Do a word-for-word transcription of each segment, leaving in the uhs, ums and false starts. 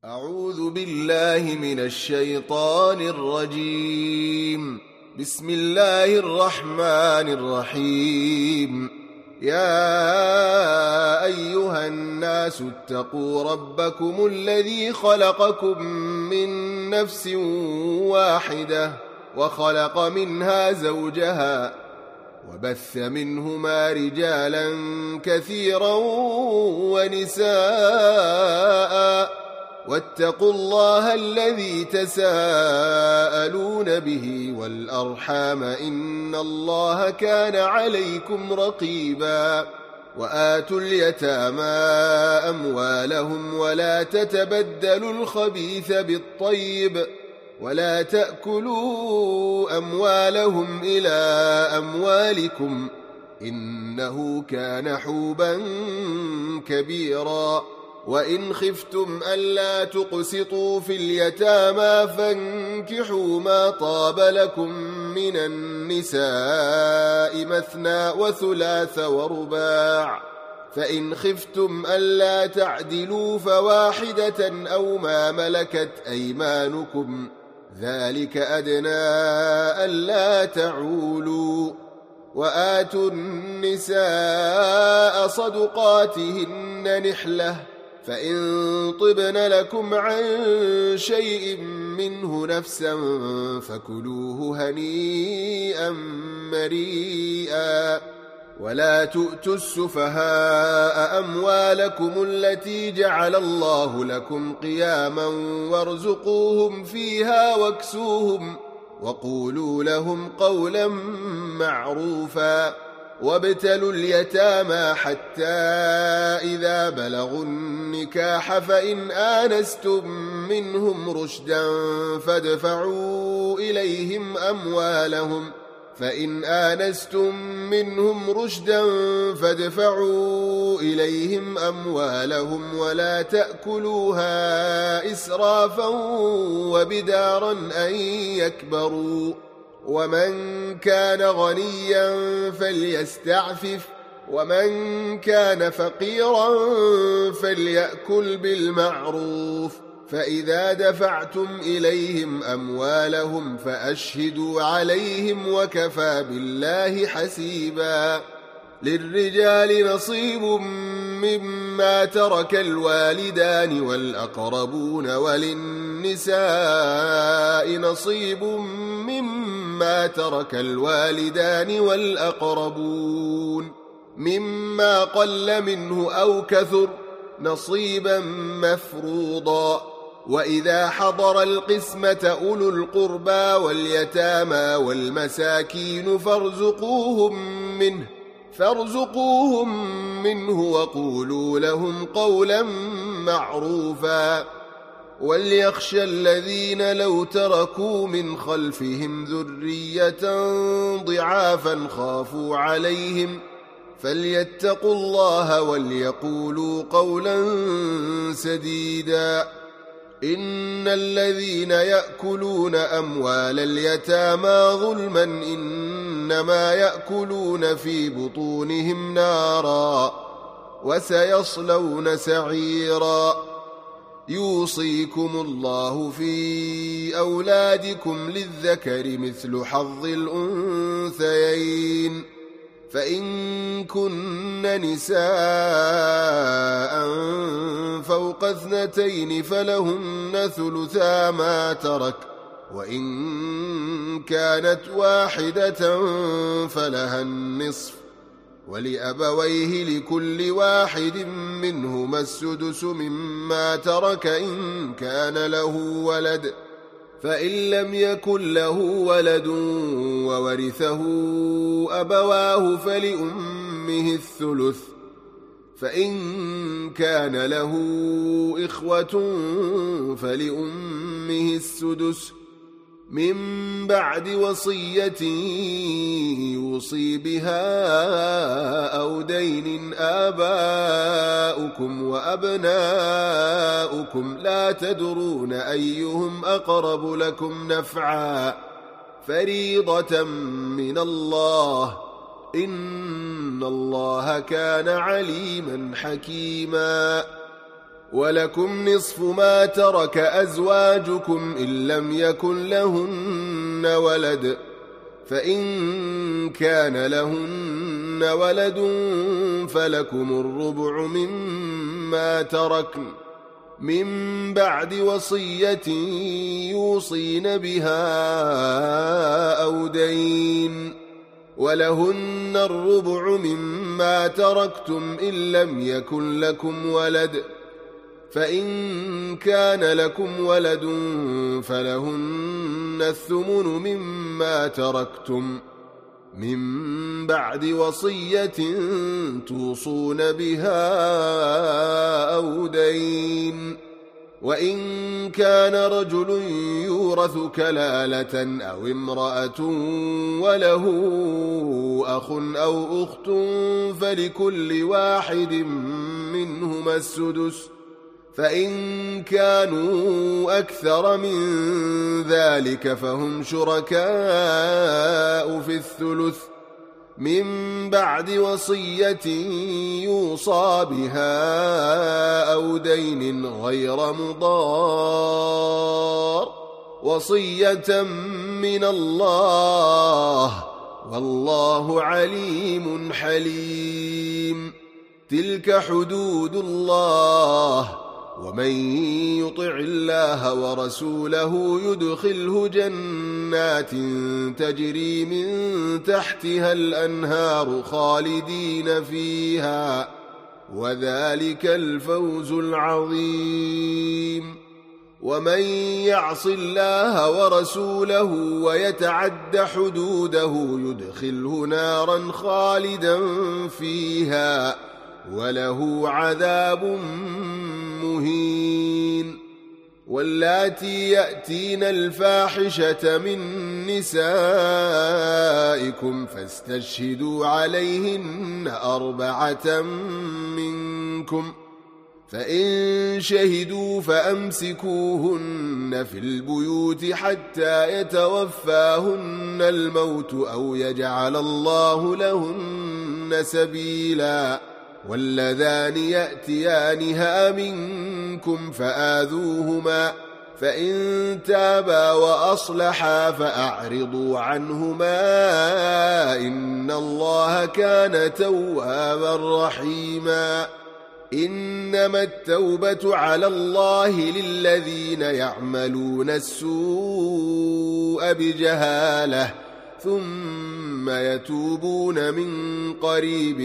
أعوذ بالله من الشيطان الرجيم. بسم الله الرحمن الرحيم. يا أيها الناس اتقوا ربكم الذي خلقكم من نفس واحدة وخلق منها زوجها وبث منهما رجالا كثيرا ونساء واتقوا الله الذي تساءلون به والأرحام إن الله كان عليكم رقيبا. وآتوا اليتامى أموالهم ولا تتبدلوا الخبيث بالطيب ولا تأكلوا أموالهم إلى أموالكم إنه كان حوبا كبيرا. وإن خفتم ألا تقسطوا في اليتامى فانكحوا ما طاب لكم من النساء مثنى وثلاث ورباع، فإن خفتم ألا تعدلوا فواحدة أو ما ملكت أيمانكم ذلك أدنى ألا تعولوا. وآتوا النساء صدقاتهن نحلة، فإن طبن لكم عن شيء منه نفسا فكلوه هنيئا مريئا. ولا تؤتوا السفهاء أموالكم التي جعل الله لكم قياما وارزقوهم فيها واكسوهم وقولوا لهم قولا معروفا. وابتلوا اليتامى حتى إذا بلغوا النكاح فإن آنستم منهم رشدا فادفعوا إليهم أموالهم فإن آنستم منهم رشدا فادفعوا إليهم أموالهم ولا تأكلوها إسرافا وبدارا أن يكبروا. ومن كان غنيا فليستعفف ومن كان فقيرا فليأكل بالمعروف. فإذا دفعتم إليهم أموالهم فأشهدوا عليهم وكفى بالله حسيبا. للرجال نصيب مما ترك الوالدان والأقربون وللنساء نصيب مما ترك الوالدان والأقربون مما قل منه أو كثر نصيبا مفروضا. وإذا حضر القسمة أولو القربى واليتامى والمساكين فارزقوهم منه فارزقوهم منه وقولوا لهم قولا معروفا. وليخشى الذين لو تركوا من خلفهم ذرية ضعافا خافوا عليهم فليتقوا الله وليقولوا قولا سديدا. إن الذين يأكلون أموال اليتامى ظلما إنما يأكلون في بطونهم نارا وسيصلون سعيرا. يوصيكم الله في أولادكم للذكر مثل حظ الأنثيين، فإن كن نساء فوق اثنتين فلهن ثلثا ما ترك، وإن كانت واحدة فلها النصف، ولأبويه لكل واحد منهما السدس مما ترك إن كان له ولد، فإن لم يكن له ولد وورثه أبواه فلأمه الثلث، فإن كان له إخوة فلأمه السدس من بعد وصية يوصي بها أو دين. آباؤكم وأبناؤكم لا تدرون أيهم أقرب لكم نفعا فريضة من الله إن الله كان عليما حكيما. ولكم نصف ما ترك أزواجكم إن لم يكن لهن ولد، فإن كان لهن ولد فلكم الربع مما تركن من بعد وصية يوصين بها أو دين، ولهن الربع مما تركتم إن لم يكن لكم ولد، فإن كان لكم ولد فلهن الثمن مما تركتم من بعد وصية توصون بها أو دين. وإن كان رجل يورث كلالة أو امرأة وله أخ أو أخت فلكل واحد منهما السدس، فإن كانوا أكثر من ذلك فهم شركاء في الثلث من بعد وصية يوصى بها أو دين غير مضار، وصية من الله والله عليم حليم. تلك حدود الله، ومن يطع الله ورسوله يدخله جنات تجري من تحتها الأنهار خالدين فيها، وذلك الفوز العظيم. ومن يعص الله ورسوله ويتعد حدوده يدخله نارا خالدا فيها وله عذاب مهين. واللاتي يأتين الفاحشة من نسائكم فاستشهدوا عليهن أربعة منكم، فإن شهدوا فأمسكوهن في البيوت حتى يتوفاهن الموت أو يجعل الله لهن سبيلا. واللذان يأتيانها منكم فآذوهما، فإن تابا وأصلحا فأعرضوا عنهما إن الله كان توابا رحيما. إنما التوبة على الله للذين يعملون السوء بجهالة ثم يتوبون من قريب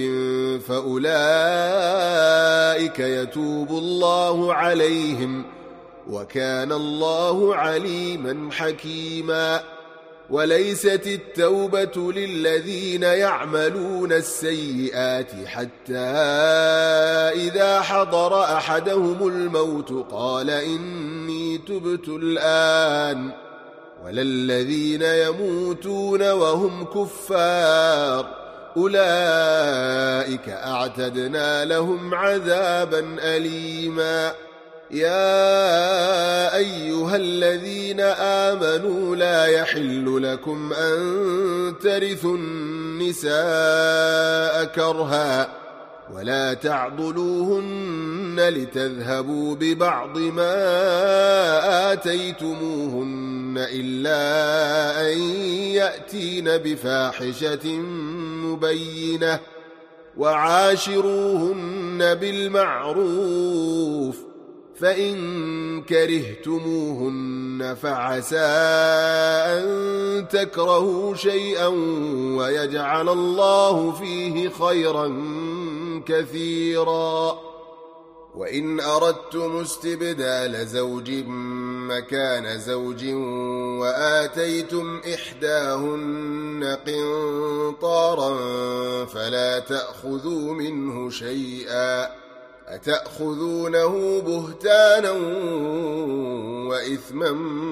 فأولئك يتوب الله عليهم وكان الله عليما حكيما. وليست التوبة للذين يعملون السيئات حتى إذا حضر أحدهم الموت قال إني تبت الآن، وللذين يموتون وهم كفار أولئك أعتدنا لهم عذابا أليما. يا أيها الذين آمنوا لا يحل لكم أن ترثوا النساء كرها ولا تعضلوهن لتذهبوا ببعض ما آتيتموهن إلا أن يأتين بفاحشة مبينة، وعاشروهن بالمعروف، فإن كرهتموهن فعسى أن تكرهوا شيئا ويجعل الله فيه خيرا كثيرا. وإن أردتم استبدال زوج مكان زوج وآتيتم إحداهن قنطارا فلا تأخذوا منه شيئا، أتأخذونه بهتانا وإثما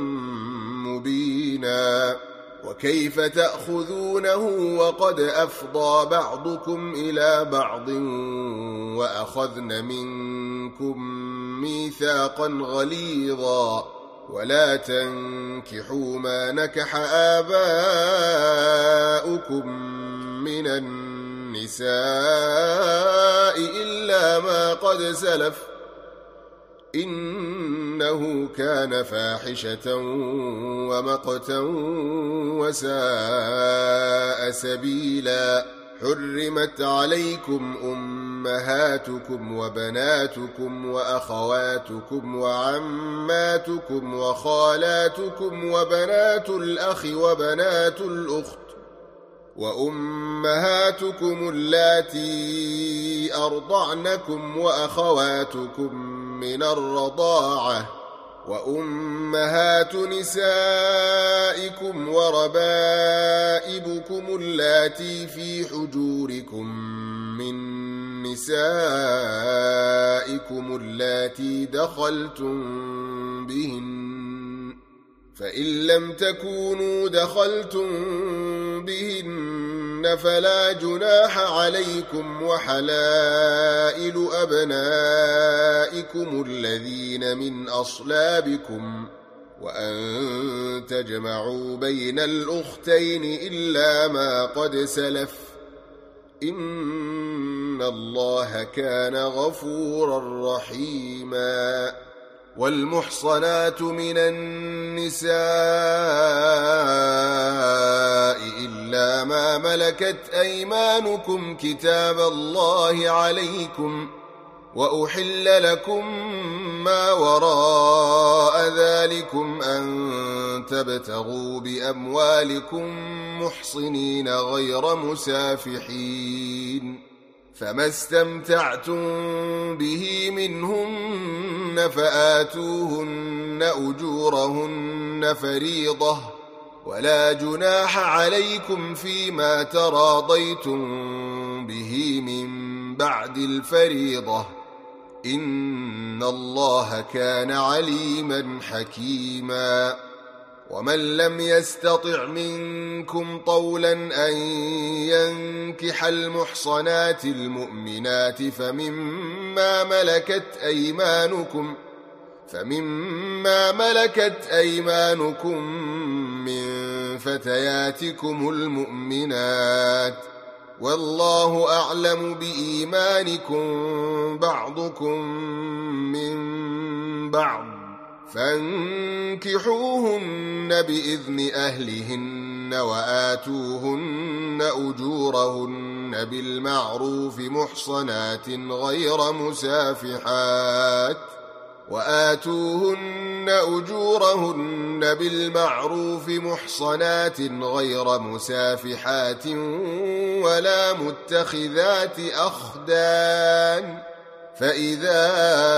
مبينا. وكيف تأخذونه وقد أفضى بعضكم إلى بعض وأخذن منكم ميثاقا غليظا. ولا تنكحوا ما نكح آباؤكم من النساء إلا ما قد سلف، إنه كان فاحشة ومقتا وساء سبيلا. حرمت عليكم أمهاتكم وبناتكم وأخواتكم وعماتكم وخالاتكم وبنات الأخ وبنات الأخت وأمهاتكم اللاتي أرضعنكم وأخواتكم من الرضاعة وأمهات نسائكم وربائبكم اللاتي في حجوركم من نسائكم اللاتي دخلتم بهن، فإن لم تكونوا دخلتم بهن فلا جناح عليكم، وحلائل أبنائكم الذين من أصلابكم، وأن تجمعوا بين الأختين إلا ما قد سلف، إن الله كان غفورا رحيما. والمحصنات من النساء إلا ما ملكت أيمانكم كتاب الله عليكم، وأحل لكم ما وراء ذلكم أن تبتغوا بأموالكم محصنين غير مسافحين، فما استمتعتم به منهن فآتوهن أجورهن فريضة، ولا جناح عليكم فيما تراضيتم به من بعد الفريضة، إن الله كان عليما حكيما. ومن لم يستطع منكم طولا أن ينكح المحصنات المؤمنات فمما ملكت أيمانكم فمما ملكت أيمانكم من فتياتكم المؤمنات، والله أعلم بإيمانكم بعضكم من بعض، فانكحوهن بإذن أهلهن وآتوهن أجورهن بالمعروف محصنات غير مسافحات وآتوهن أجورهن بالمعروف محصنات غير مسافحات ولا متخذات أخدان، فإذا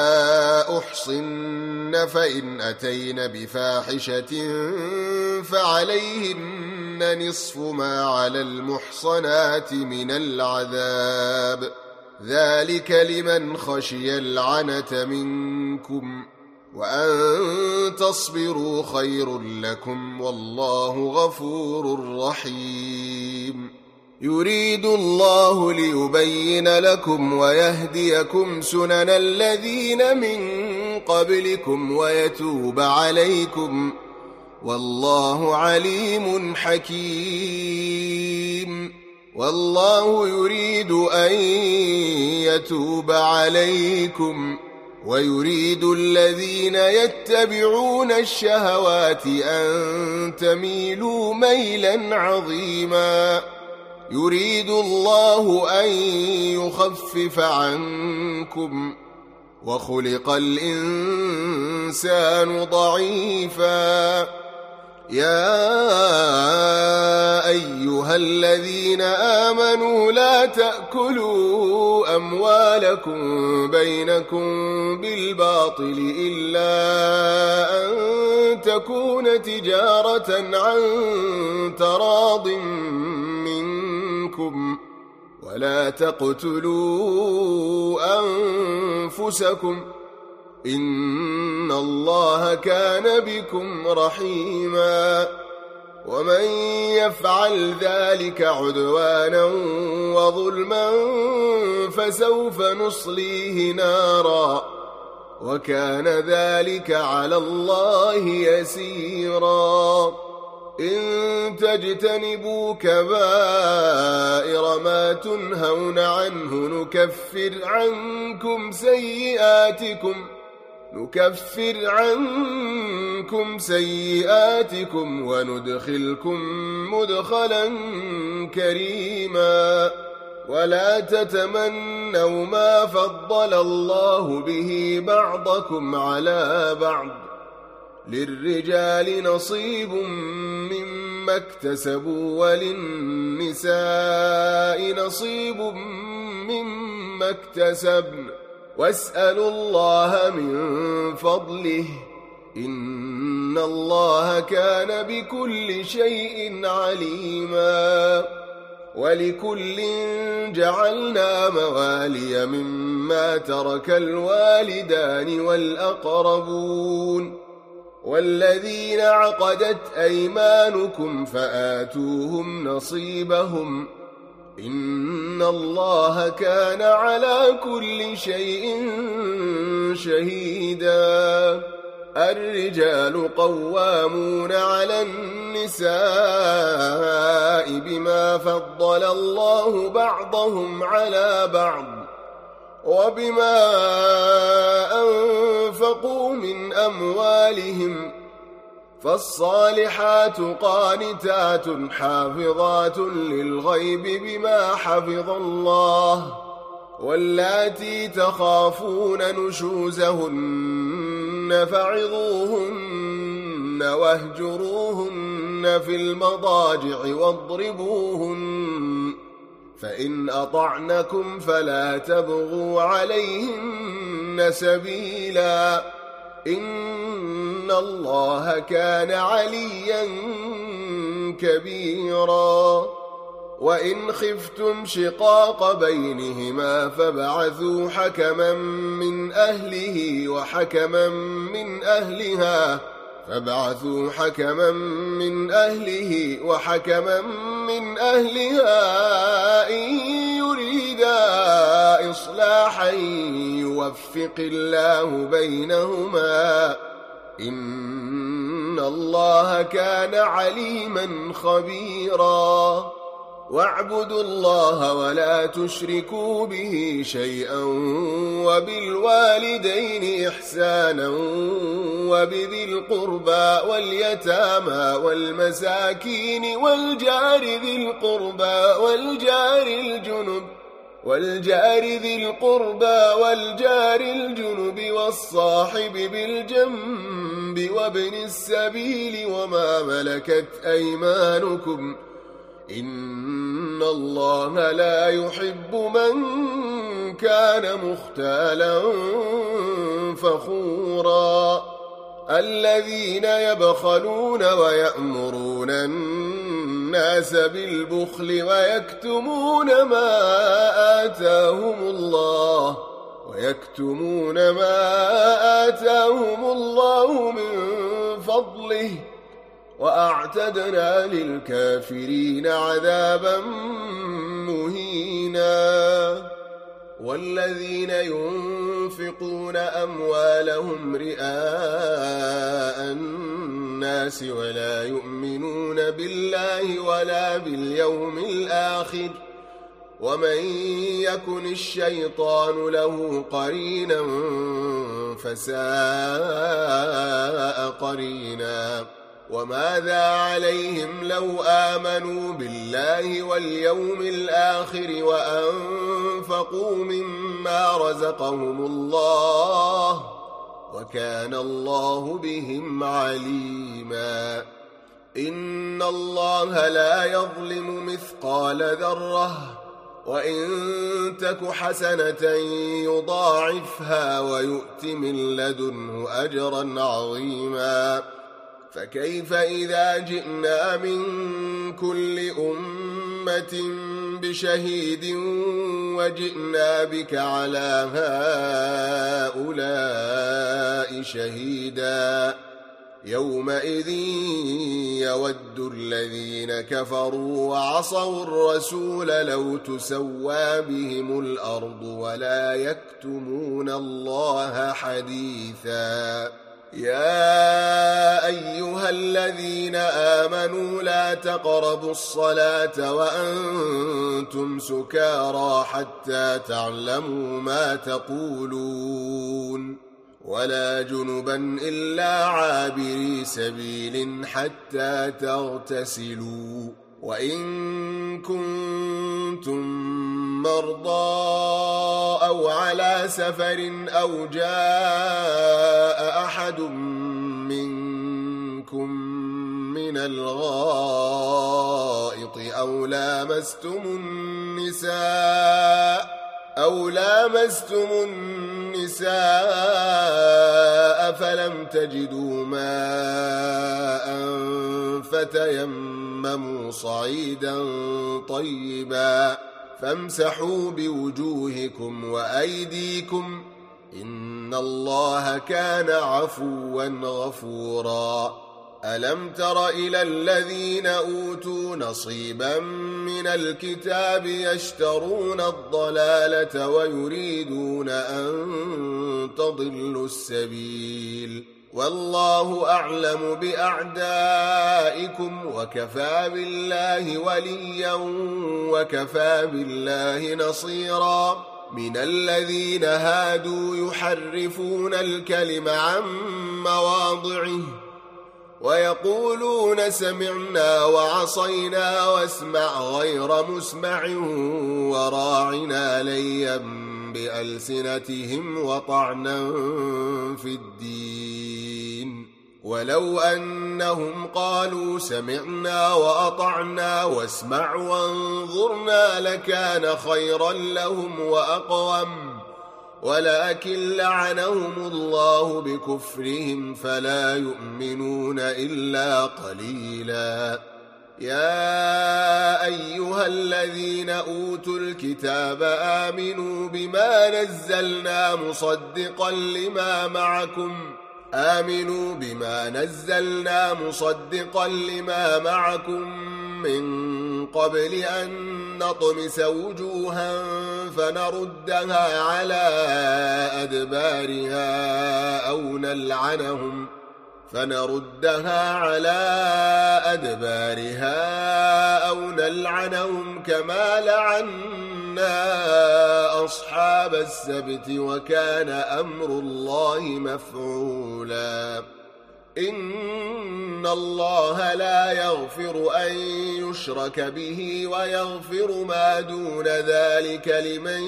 أحصن فإن أتين بفاحشة فعليهن نصف ما على المحصنات من العذاب، ذلك لمن خشي العنة منكم، وأن تصبروا خير لكم، والله غفور رحيم. يريد الله ليبين لكم ويهديكم سنن الذين من قبلكم ويتوب عليكم، والله عليم حكيم. والله يريد أن يتوب عليكم ويريد الذين يتبعون الشهوات أن تميلوا ميلا عظيما. يريد الله أن يخفف عنكم وخلق الإنسان ضعيفا. يا أيها الذين آمنوا لا تأكلوا أموالكم بينكم بالباطل إلا أن تكون تجارة عن تراض منكم، ولا تقتلوا أنفسكم، إن الله كان بكم رحيما. ومن يفعل ذلك عدوانا وظلما فسوف نصليه نارا، وكان ذلك على الله يسيرا. إن تجتنبوا كبائر ما تنهون عنه نكفر عنكم سيئاتكم نكفر عنكم سيئاتكم وندخلكم مدخلا كريما ولا تتمنوا ما فضل الله به بعضكم على بعض للرجال نصيب مما اكتسبوا وللنساء نصيب مما اكتسبن واسألوا الله من فضله إن الله كان بكل شيء عليما ولكل جعلنا موالي مما ترك الوالدان والأقربون والذين عقدت أيمانكم فآتوهم نصيبهم إن الله كان على كل شيء شهيدا الرجال قوامون على النساء بما فضل الله بعضهم على بعض وبما أنفقوا من أموالهم فالصالحات قانتات حافظات للغيب بما حفظ الله واللاتي تخافون نشوزهن فعظوهن واهجروهن في المضاجع واضربوهن فإن أطعنكم فلا تبغوا عليهن سبيلا إن الله كان عليا كبيرا وإن خفتم شقاق بينهما فابعثوا حكما من أهله وحكما من أهلها فابعثوا حكما من أهله وحكما من أهلها إن يريدا إصلاحا يوفق الله بينهما إن الله كان عليما خبيرا واعبدوا الله ولا تشركوا به شيئا وبالوالدين إحسانا وبذي القربى واليتامى والمساكين والجار ذي القربى والجار الجنب والجار ذي القربى والجار الجنب والصاحب بالجنب وابن السبيل وما ملكت أيمانكم إن الله لا يحب من كان مختالا فخورا الذين يبخلون ويأمرون الناس بالبخل ويكتمون ما آتاهم الله ويكتمون ما آتاهم الله من فضله وأعتدنا للكافرين عذابا مهينا والذين ينفقون أموالهم رئاء الناس ولا يؤمنون بالله ولا باليوم الآخر ومن يكن الشيطان له قرينا فساء قرينا وماذا عليهم لو آمنوا بالله واليوم الآخر وأنفقوا مما رزقهم الله وكان الله بهم عليما إن الله لا يظلم مثقال ذرة وإن تك حسنة يضاعفها ويؤت من لدنه أجرا عظيما فكيف إذا جئنا من كل أمة بشهيد وجئنا بك على هؤلاء شهيدا يومئذ يود الذين كفروا وعصوا الرسول لو تسوى بهم الأرض ولا يكتمون الله حديثا يا أيها الذين آمنوا لا تقربوا الصلاة وأنتم سكارى حتى تعلموا ما تقولون ولا جنبا إلا عابري سبيل حتى تغتسلوا وإن كنتم مرضى أو على سفر أو جاء أحد منكم من الغائط أو لامستم النساء أو لامستم النساء فلم تجدوا ماء فتيمموا صعيدا طيبا فامسحوا بوجوهكم وأيديكم إن الله كان عفوا غفورا ألم تر إلى الذين أوتوا نصيبا من الكتاب يشترون الضلالة ويريدون أن تضلوا السبيل والله أعلم بأعدائكم وكفى بالله وليا وكفى بالله نصيرا من الذين هادوا يحرفون الكلم عن مواضعه ويقولون سمعنا وعصينا واسمع غير مسمع وراعنا ليا بألسنتهم وطعنا في الدين ولو أنهم قالوا سمعنا وأطعنا واسمع وانظرنا لكان خيرا لهم وأقوم ولكن لعنهم الله بكفرهم فلا يؤمنون إلا قليلا يا أيها الذين أوتوا الكتاب آمنوا بما نزلنا مصدقا لما معكم آمنوا بما نزلنا مصدقا لما معكم من قبل أن نطمس وجوها فنردها على أدبارها أو نلعنهم فنردها على أدبارها أو نلعنهم كما لعنا أصحاب السبت وكان أمر الله مفعولا إن الله لا يغفر أن يشرك به ويغفر ما دون ذلك لمن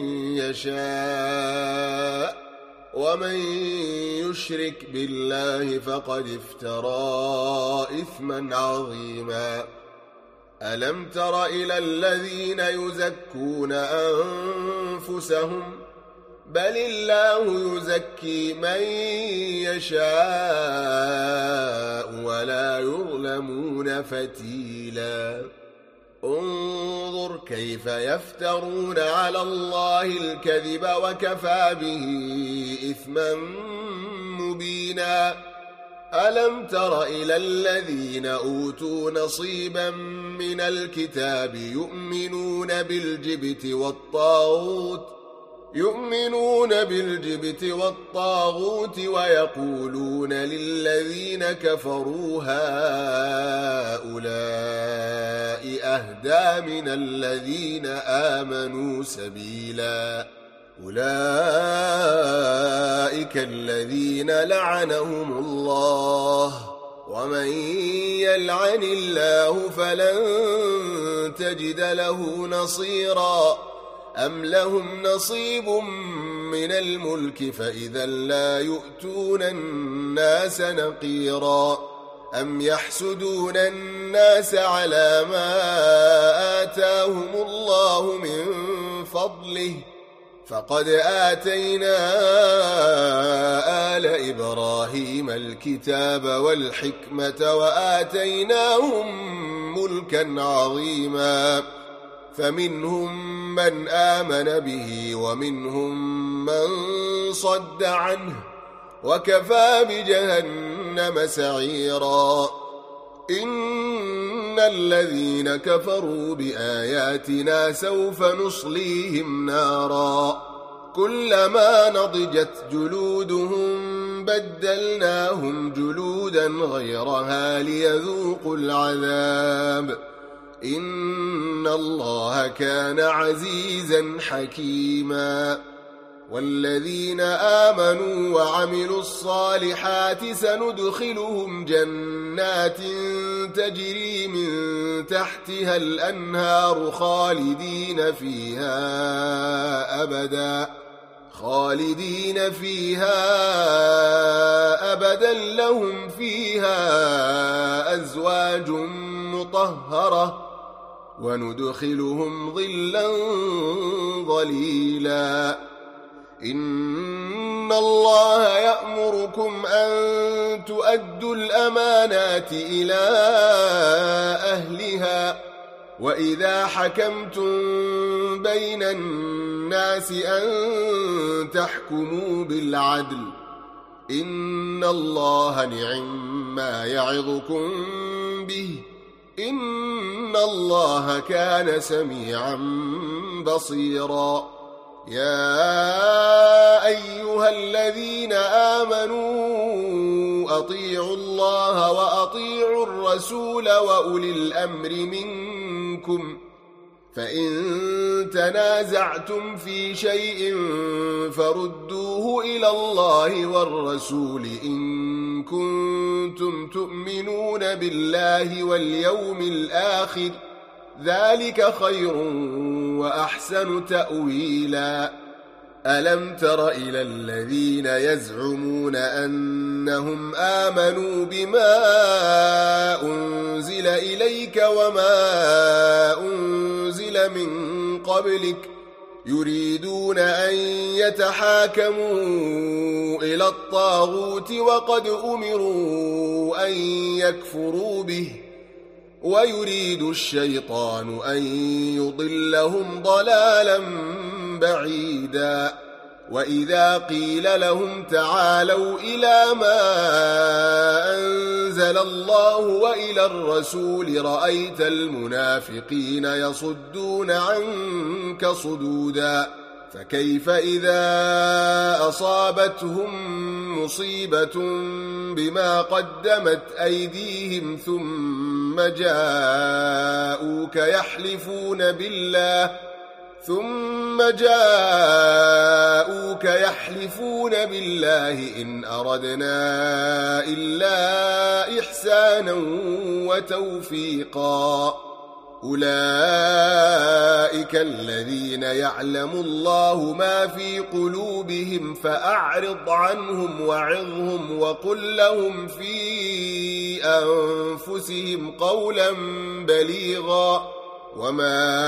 يشاء ومن يشرك بالله فقد افترى إثما عظيما ألم تر إلى الذين يزكون أنفسهم بل الله يزكي من يشاء ولا يظلمون فتيلا انظر كيف يفترون على الله الكذب وكفى به إثما مبينا ألم تر إلى الذين أوتوا نصيبا من الكتاب يؤمنون بالجبت والطاغوت يؤمنون بالجبت والطاغوت ويقولون للذين كفروا هؤلاء أهدى من الذين آمنوا سبيلا أولئك الذين لعنهم الله ومن يلعن الله فلن تجد له نصيرا أم لهم نصيب من الملك فإذا لا يؤتون الناس نقيرا أم يحسدون الناس على ما آتاهم الله من فضله فقد آتينا آل إبراهيم الكتاب والحكمة وآتيناهم ملكا عظيما فمنهم من آمن به ومنهم من صد عنه وكفى بجهنم سعيرا إن الذين كفروا بآياتنا سوف نصليهم نارا كلما نضجت جلودهم بدلناهم جلودا غيرها ليذوقوا العذاب إن الله كان عزيزا حكيما والذين آمنوا وعملوا الصالحات سندخلهم جنات تجري من تحتها الأنهار خالدين فيها أبدا خالدين فيها أبدا لهم فيها أزواج مطهرة وندخلهم ظلا ظليلا إن الله يأمركم أن تؤدوا الأمانات إلى أهلها وإذا حكمتم بين الناس أن تحكموا بالعدل إن الله نعم ما يعظكم به إن الله كان سميعا بصيرا يا أيها الذين آمنوا أطيعوا الله وأطيعوا الرسول وأولي الأمر منكم فإن تنازعتم في شيء فردوه إلى الله والرسول إن كنتم تؤمنون بالله واليوم الآخر ذلك خير وأحسن تأويلا ألم تر إلى الذين يزعمون أنهم آمنوا بما أنزل إليك وما أنزل من قبلك يريدون أن يتحاكموا إلى الطاغوت وقد أمروا أن يكفروا به ويريد الشيطان أن يضلهم ضلالا بعيدا وإذا قيل لهم تعالوا إلى ما أنزل الله وإلى الرسول رأيت المنافقين يصدون عنك صدودا فكيف إذا أصابتهم مصيبة بما قدمت أيديهم ثم جاءوك يحلفون بالله ثم جاءوك يحلفون بالله إن أردنا إلا إحسانا وتوفيقا أولئك الذين يعلم الله ما في قلوبهم فأعرض عنهم وعظهم وقل لهم في أنفسهم قولا بليغا وما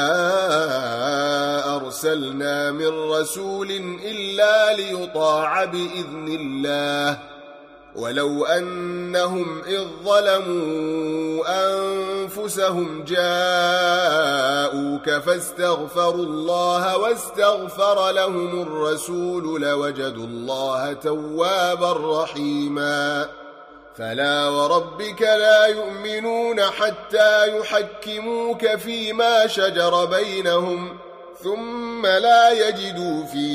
أرسلنا من رسول إلا ليطاع بإذن الله ولو أنهم إذ ظلموا أنفسهم جاءوك فاستغفروا الله واستغفر لهم الرسول لوجدوا الله توابا رحيما فلا وربك لا يؤمنون حتى يحكموك فيما شجر بينهم ثم لا يجدوا في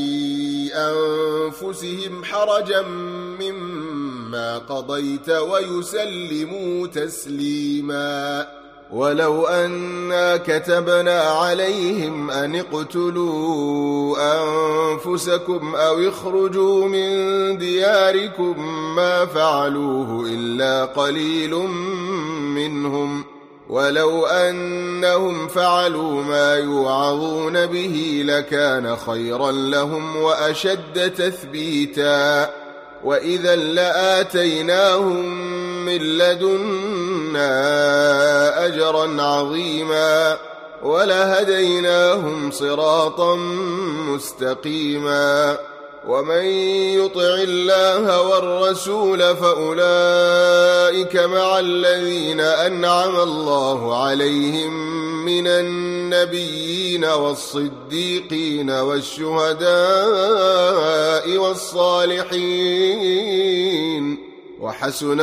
أنفسهم حرجا مما قضيت ويسلموا تسليما ولو أنا كتبنا عليهم أن اقتلوا أنفسكم أو اخرجوا من دياركم ما فعلوه إلا قليل منهم ولو أنهم فعلوا ما يوعظون به لكان خيرا لهم وأشد تثبيتا وإذا لآتيناهم من لدنا أجرا عظيما ولهديناهم صراطا مستقيما ومن يطع الله والرسول فأولئك مع الذين أنعم الله عليهم من النبيين والصديقين والشهداء والصالحين وحسن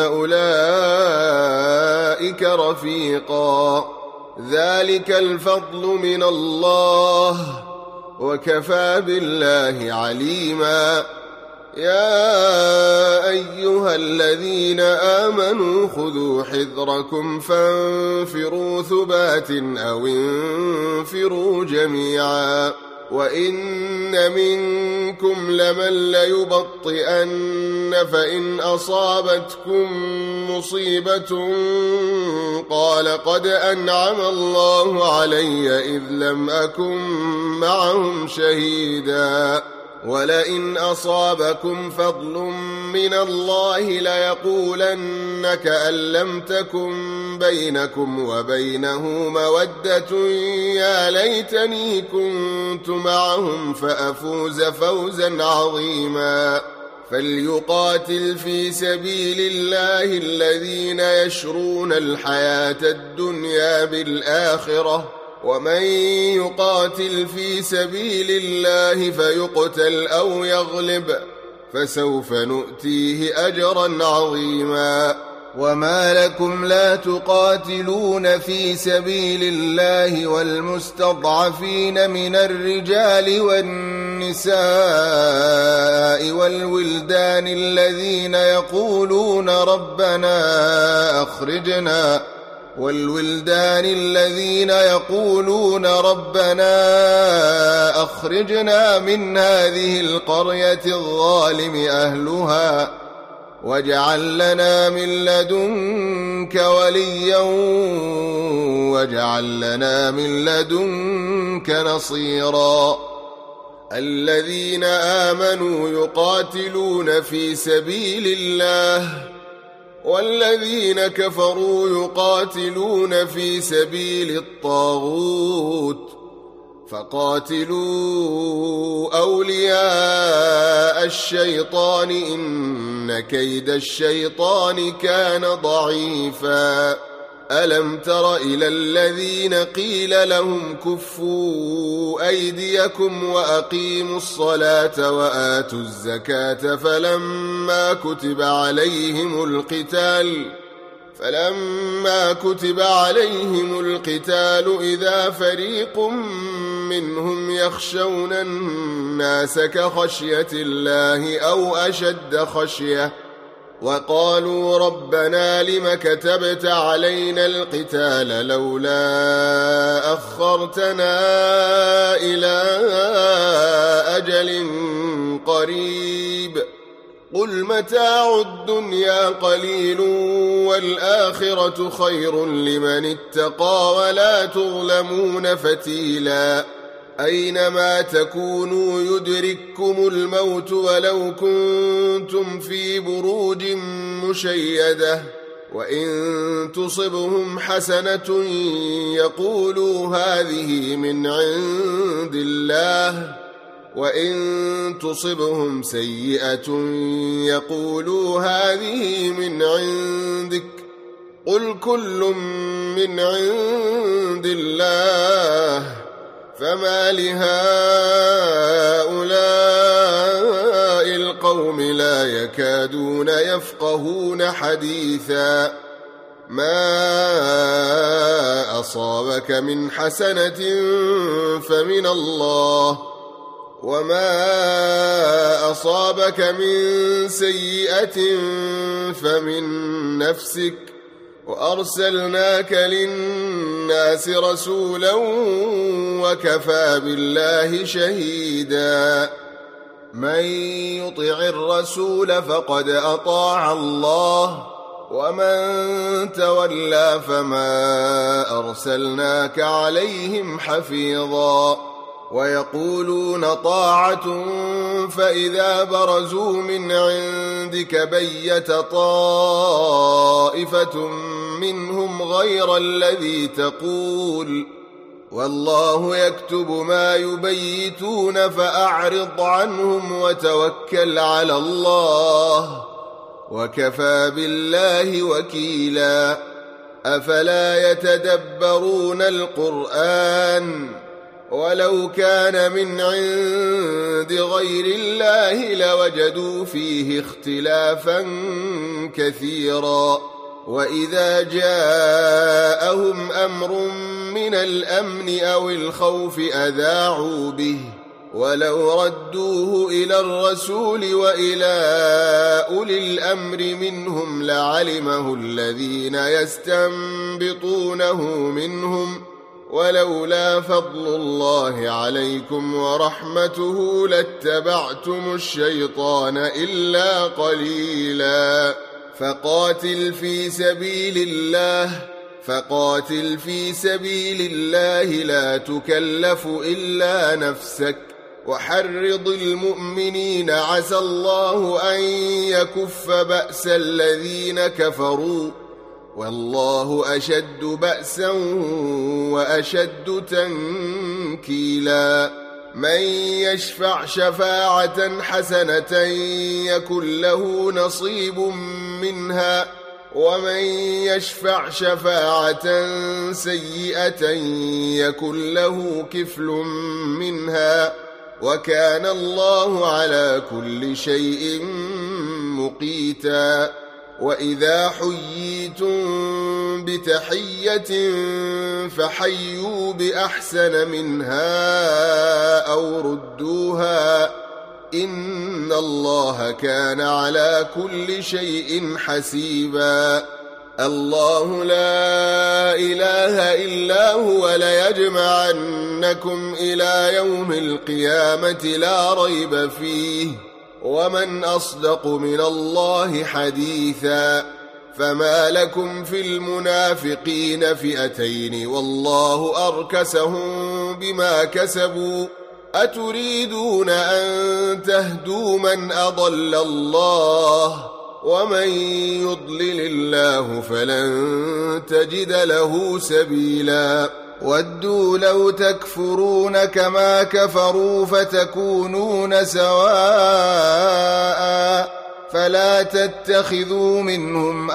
أولئك رفيقا ذلك الفضل من الله وكفى بالله عليما يا أيها الذين آمنوا خذوا حذركم فانفروا ثبات أو انفروا جميعا وإن منكم لمن ليبطئن فإن أصابتكم مصيبة قال قد أنعم الله علي إذ لم أكن معهم شهيدا ولئن أصابكم فضل من الله ليقولن كأن لم تكن بينكم وبينه مودة يا ليتني كنت معهم فأفوز فوزا عظيما فليقاتل في سبيل الله الذين يشرون الحياة الدنيا بالآخرة ومن يقاتل في سبيل الله فيقتل أو يغلب فسوف نؤتيه أجرا عظيما وما لكم لا تقاتلون في سبيل الله والمستضعفين من الرجال والنساء والولدان الذين يقولون ربنا أخرجنا والولدان الذين يقولون ربنا أخرجنا من هذه القرية الظالم أهلها واجعل لنا من لدنك وليا واجعل لنا من لدنك نصيرا الذين آمنوا يقاتلون في سبيل الله والذين كفروا يقاتلون في سبيل الطاغوت فقاتلوا أولياء الشيطان إن كيد الشيطان كان ضعيفا ألم تر إلى الذين قيل لهم كفوا أيديكم وأقيموا الصلاة وآتوا الزكاة فلما كتب عليهم القتال فلما كتب عليهم القتال إذا فريق منهم يخشون الناس كخشية الله أو أشد خشية وقالوا ربنا لم كتبت علينا القتال لولا أخرتنا إلى أجل قريب قل متاع الدنيا قليل والآخرة خير لمن اتقى ولا تظلمون فتيلا أينما تكونوا يدرككم الموت ولو كنتم في بروج مشيدة وإن تصبهم حسنة يقولوا هذه من عند الله وإن تصبهم سيئة يقولوا هذه من عندك قل كل من عند الله فما لهؤلاء القوم لا يكادون يفقهون حديثا ما أصابك من حسنة فمن الله وما أصابك من سيئة فمن نفسك وأرسلناك للناس رسولا وكفى بالله شهيدا من يطع الرسول فقد أطاع الله ومن تولى فما أرسلناك عليهم حفيظا ويقولون طاعة فإذا برزوا من عندك بيت طائفة منهم غير الذي تقول والله يكتب ما يبيتون فأعرض عنهم وتوكل على الله وكفى بالله وكيلا أفلا يتدبرون القرآن ولو كان من عند غير الله لوجدوا فيه اختلافا كثيرا وإذا جاءهم أمر من الأمن أو الخوف أذاعوا به ولو ردوه إلى الرسول وإلى أولي الأمر منهم لعلمه الذين يستنبطونه منهم ولولا فضل الله عليكم ورحمته لاتبعتم الشيطان إلا قليلا فقاتل في سبيل الله فقاتل في سبيل الله لا تكلف إلا نفسك وحرض المؤمنين عسى الله أن يكف بأس الذين كفروا والله أشد بأسا وأشد تنكيلا من يشفع شفاعة حسنة يكن له نصيب منها ومن يشفع شفاعة سيئة يكن له كفل منها وكان الله على كل شيء مقيتا وإذا حييتم بتحية فحيوا بأحسن منها أو ردوها إن الله كان على كل شيء حسيبا الله لا إله إلا هو ليجمعنكم إلى يوم القيامة لا ريب فيه ومن أصدق من الله حديثا فما لكم في المنافقين فئتين والله أركسهم بما كسبوا أتريدون أن تهدوا من أضل الله ومن يضلل الله فلن تجد له سبيلا ودوا لو تكفرون كما كفروا فتكونون سواء فلا تتخذوا منهم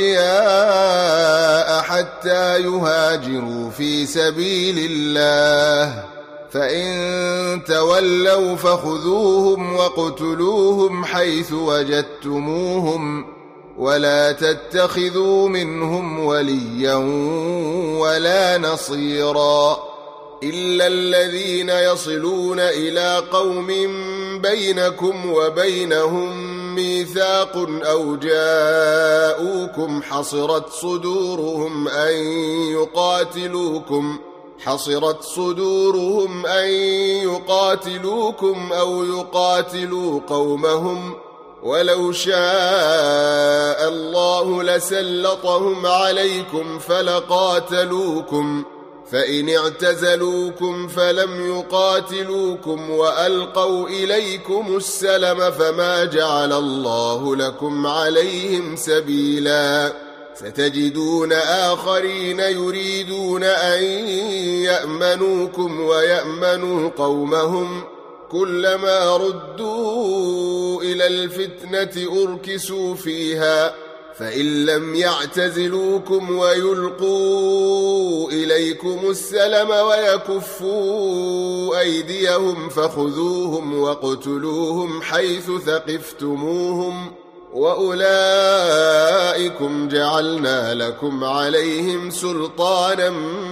أولياء حتى يهاجروا في سبيل الله فإن تولوا فخذوهم واقتلوهم حيث وجدتموهم ولا تتخذوا منهم وليا ولا نصيرا إلا الذين يصلون إلى قوم بينكم وبينهم ميثاق أو جاءوكم حصرت صدورهم أن يقاتلوكم حصرت صدورهم أن يقاتلوكم أو يقاتلوا قومهم ولو شاء الله لسلطهم عليكم فلقاتلوكم فإن اعتزلوكم فلم يقاتلوكم وألقوا إليكم السلم فما جعل الله لكم عليهم سبيلا ستجدون آخرين يريدون أن يأمنوكم ويأمنوا قومهم كلما ردوا إلى الفتنة أركسوا فيها فإن لم يعتزلوكم ويلقوا إليكم السلم ويكفوا أيديهم فخذوهم واقتلوهم حيث ثقفتموهم وأولئكم جعلنا لكم عليهم سلطانا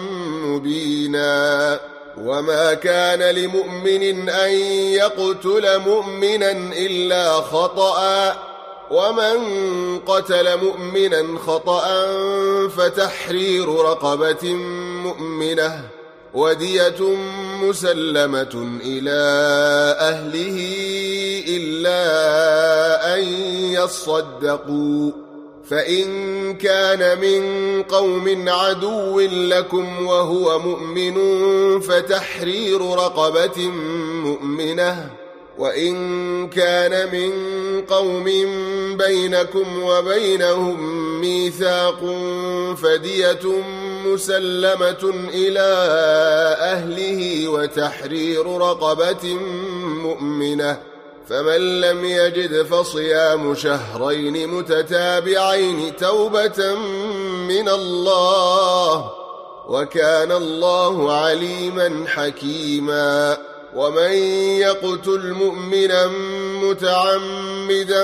مبينا وما كان لمؤمن أن يقتل مؤمنا إلا خطأ ومن قتل مؤمنا خطأ فتحرير رقبة مؤمنة ودية مسلمة إلى أهله إلا أن يصدقوا فإن كان من قوم عدو لكم وهو مؤمن فتحرير رقبة مؤمنة وإن كان من قوم بينكم وبينهم ميثاق فدية مسلمة إلى أهله وتحرير رقبة مؤمنة فمن لم يجد فصيام شهرين متتابعين توبة من الله وكان الله عليما حكيما ومن يقتل مؤمنا متعمدا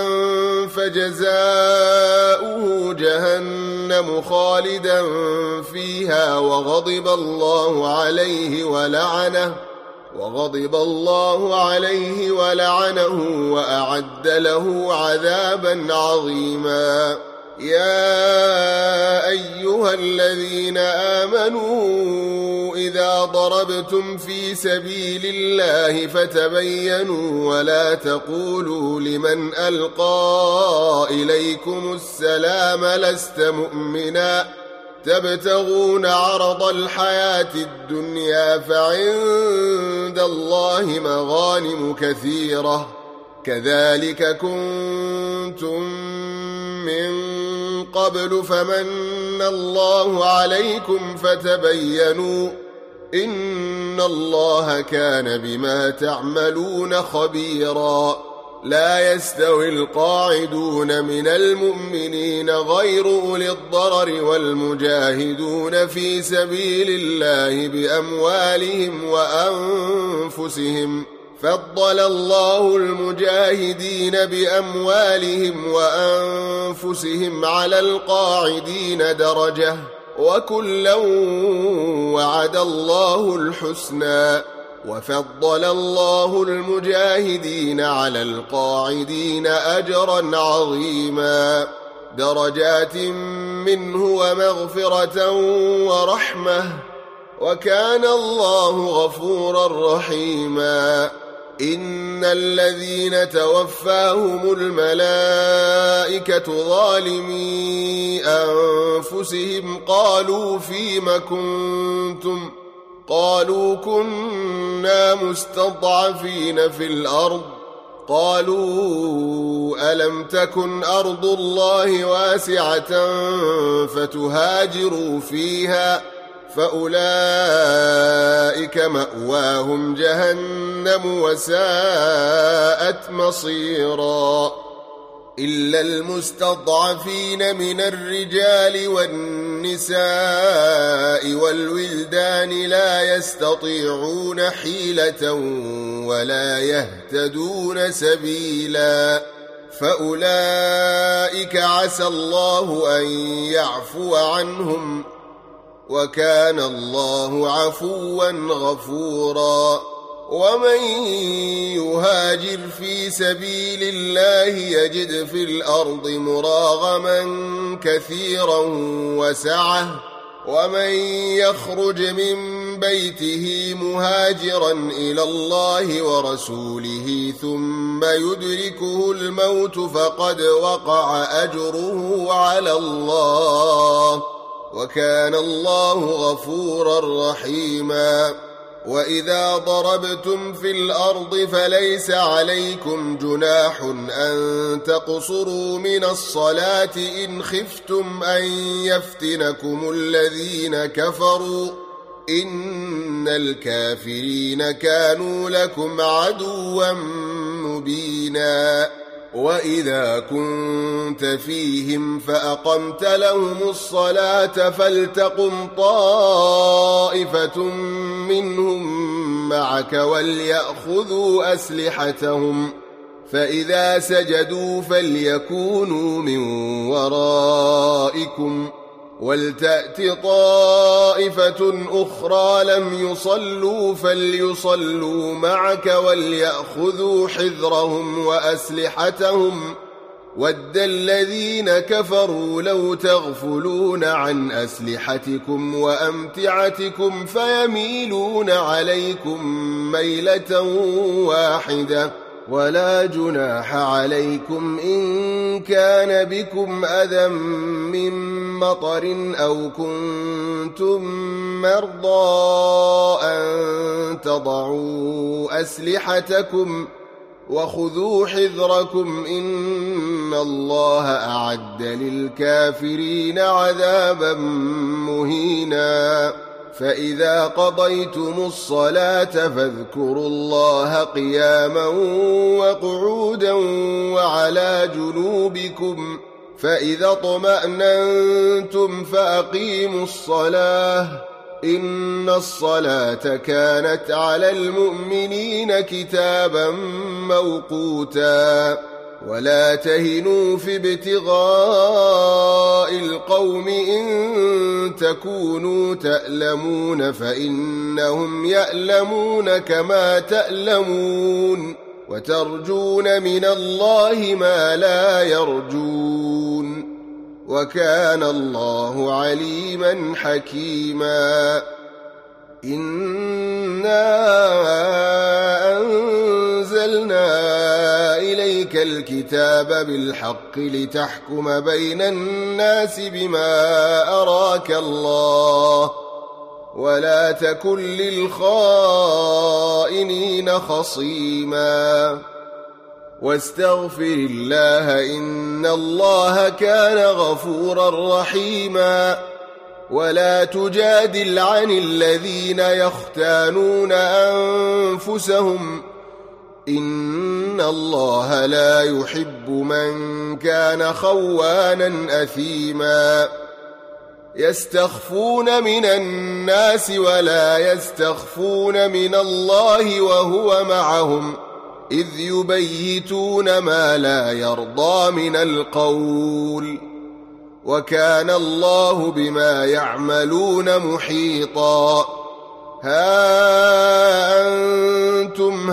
فجزاؤه جهنم خالدا فيها وغضب الله عليه ولعنه وغضب الله عليه ولعنه وأعد له عذابا عظيما يا أيها الذين آمنوا إذا ضربتم في سبيل الله فتبينوا ولا تقولوا لمن ألقى إليكم السلام لست مؤمنا تبتغون عرض الحياة الدنيا فعند الله مغانم كثيرة كذلك كنتم من قبل فمن الله عليكم فتبينوا إن الله كان بما تعملون خبيرا لا يستوي القاعدون من المؤمنين غير أولي الضرر والمجاهدون في سبيل الله بأموالهم وأنفسهم فضل الله المجاهدين بأموالهم وأنفسهم على القاعدين درجة وكلا وعد الله الحسنى وفضل الله المجاهدين على القاعدين أجرا عظيما درجات منه ومغفرة ورحمة وكان الله غفورا رحيما إن الذين توفاهم الملائكة ظالمي أنفسهم قالوا فيم كنتم قالوا كنا مستضعفين في الأرض قالوا ألم تكن أرض الله واسعة فتهاجروا فيها فأولئك مأواهم جهنم وساءت مصيرا إلا المستضعفين من الرجال والنساء والولدان لا يستطيعون حيلة ولا يهتدون سبيلا فأولئك عسى الله أن يعفو عنهم وكان الله عفوا غفورا ومن يهاجر في سبيل الله يجد في الأرض مراغما كثيرا وسعة ومن يخرج من بيته مهاجرا إلى الله ورسوله ثم يدركه الموت فقد وقع أجره على الله وكان الله غفورا رحيما وإذا ضربتم في الأرض فليس عليكم جناح أن تقصروا من الصلاة إن خفتم أن يفتنكم الذين كفروا إن الكافرين كانوا لكم عدوا مبينا وإذا كنت فيهم فأقمت لهم الصلاة فلتقم طائفة منهم معك وليأخذوا أسلحتهم فإذا سجدوا فليكونوا من ورائكم ولتأت طائفة أخرى لم يصلوا فليصلوا معك وليأخذوا حذرهم وأسلحتهم ود الذين كفروا لو تغفلون عن أسلحتكم وأمتعتكم فيميلون عليكم ميلة واحدة ولا جناح عليكم إن كان بكم أذى من مطر أو كنتم مرضى أن تضعوا أسلحتكم وخذوا حذركم إن الله أعد للكافرين عذابا مهينا فإذا قضيتم الصلاة فاذكروا الله قياما وقعودا وعلى جنوبكم فإذا اطمأننتم فأقيموا الصلاة إن الصلاة كانت على المؤمنين كتابا موقوتا ولا تهنوا في ابتغاء القوم إن تكونوا تألمون فإنهم يألمون كما تألمون وترجون من الله ما لا يرجون وكان الله عليما حكيما إنا أنزلنا إليك الكتاب بالحق لتحكم بين الناس بما أراك الله ولا تكن للخائنين خصيما واستغفر الله إن الله كان غفورا رحيما ولا تجادل عن الذين يختانون أنفسهم إن الله لا يحب من كان خوانا أثيما يستخفون من الناس ولا يستخفون من الله وهو معهم إذ يبيتون ما لا يرضى من القول وكان الله بما يعملون محيطا ها أنتم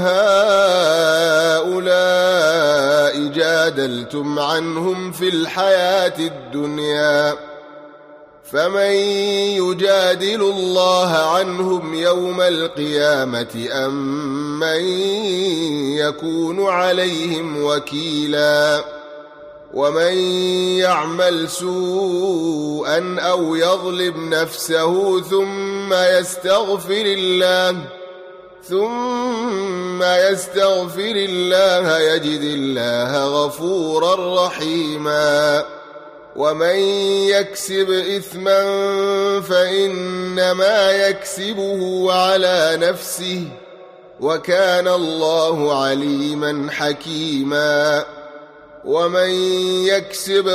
هؤلاء جادلتم عنهم في الحياة الدنيا فمن يجادل الله عنهم يوم القيامة أم من يكون عليهم وكيلا ومن يعمل سوءا أو يظلم نفسه ثم يستغفر الله ثم يستغفر الله يجد الله غفورا رحيما ومن يكسب إثما فإنما يكسبه على نفسه وكان الله عليما حكيما ومن يكسب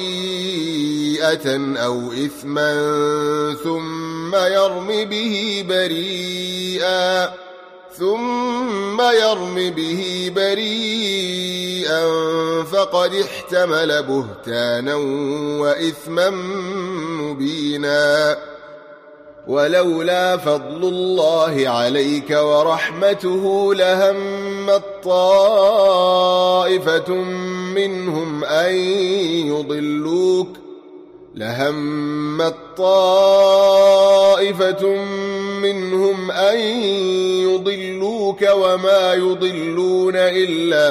خطيئة أو إثما ثم يرم به بريئا ثم يرم به بريئا فقد احتمل بهتانا وإثما مبينا ولولا فضل الله عليك ورحمته لهمت طائفة منهم أن يضلوك لهمت طائفة منهم أن يضلوك وما يضلون إلا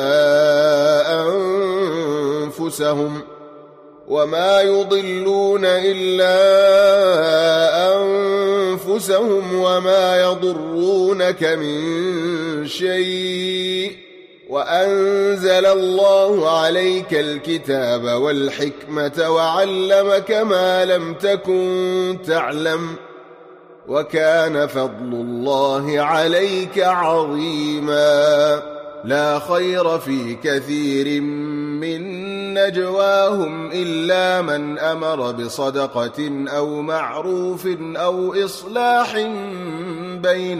أنفسهم وما يضلون إلا أنفسهم وما يضرونك من شيء وأنزل الله عليك الكتاب والحكمة وعلمك ما لم تكن تعلم وكان فضل الله عليك عظيما لا خير في كثير من نجواهم إلا من أمر بصدقة أو معروف أو إصلاح بين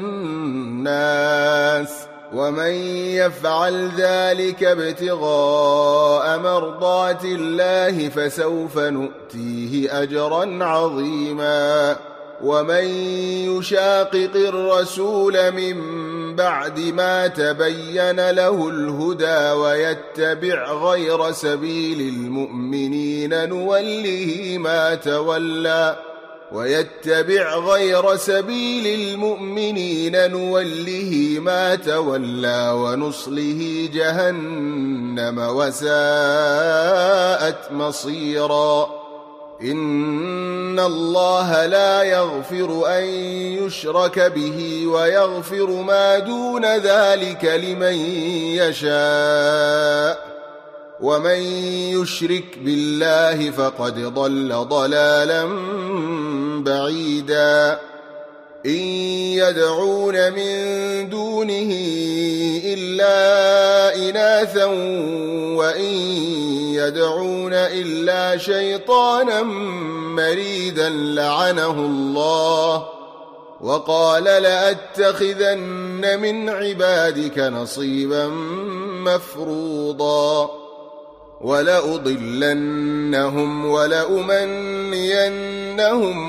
الناس ومن يفعل ذلك ابتغاء مرضات الله فسوف نؤتيه أجرا عظيما ومن يشاقق الرسول من بعد ما تبين له الهدى ويتبع غير سبيل المؤمنين نوله ما تولى ويتبع غير سبيل المؤمنين نوله ما تولى ونصله جهنم وساءت مصيرا إن الله لا يغفر أن يشرك به ويغفر ما دون ذلك لمن يشاء ومن يشرك بالله فقد ضل ضلالا بعيدا إن يدعون من دونه إلا إناثا وإن يدعون إلا شيطانا مريدا لعنه الله وقال لأتخذن من عبادك نصيبا مفروضا ولأضلنهم ولأمنينهم